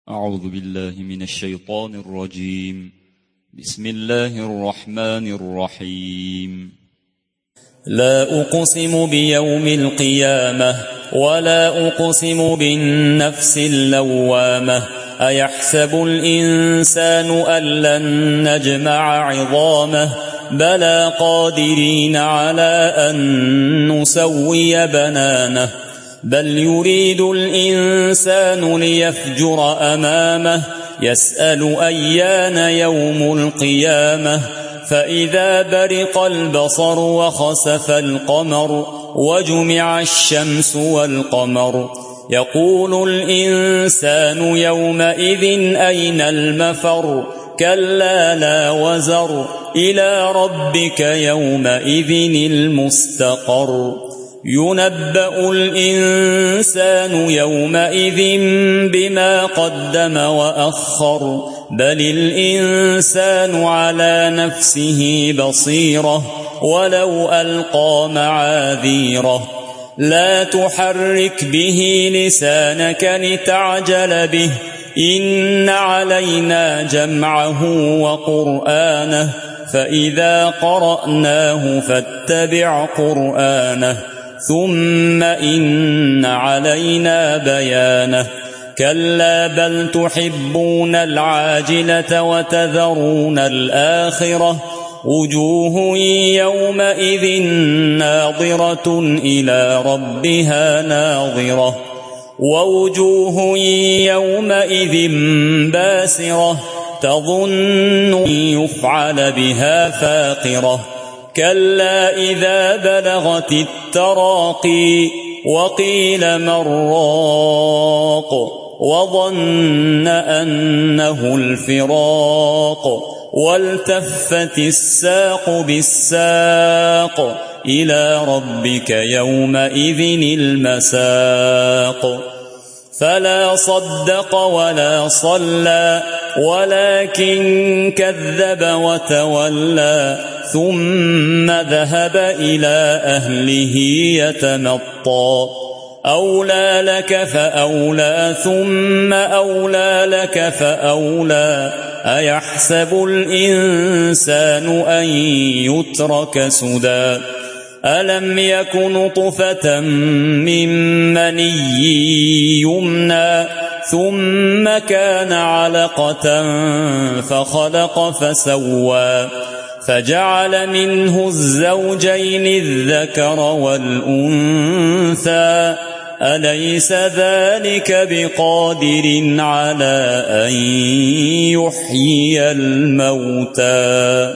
أعوذ بالله من الشيطان الرجيم. بسم الله الرحمن الرحيم. لا أقسم بيوم القيامة ولا أقسم بالنفس اللوامة أيحسب الإنسان أن لن نجمع عظامه بلى قادرين على أن نسوي بنانه بل يريد الإنسان ليفجر أمامه يسأل أيان يوم القيامة فإذا برق البصر وخسف القمر وجمع الشمس والقمر يقول الإنسان يومئذ أين المفر كلا لا وزر إلى ربك يومئذ المستقر ينبأ الإنسان يومئذ بما قدم وأخر بل الإنسان على نفسه بصيرة ولو ألقى معاذيره لا تحرك به لسانك لتعجل به إن علينا جمعه وقرآنه فإذا قرأناه فاتبع قرآنه ثم إن علينا بيانه كلا بل تحبون العاجلة وتذرون الآخرة وجوه يومئذ ناظرة إلى ربها ناظرة ووجوه يومئذ باسرة تظن أن يفعل بها فاقرة كلا إذا بلغت التراقي وقيل من راق وظن أنه الفراق والتفت الساق بالساق إلى ربك يومئذ المساق فلا صدق ولا صلى ولكن كذب وتولى ثم ذهب إلى أهله يتمطى أولى لك فأولى ثم أولى لك فأولى أيحسب الإنسان أن يترك سدى ألم يك نطفة من مني يمنى ثم كان علقة فخلق فسوى فجعل منه الزوجين الذكر والأنثى أليس ذلك بقادر على أن يحيي الموتى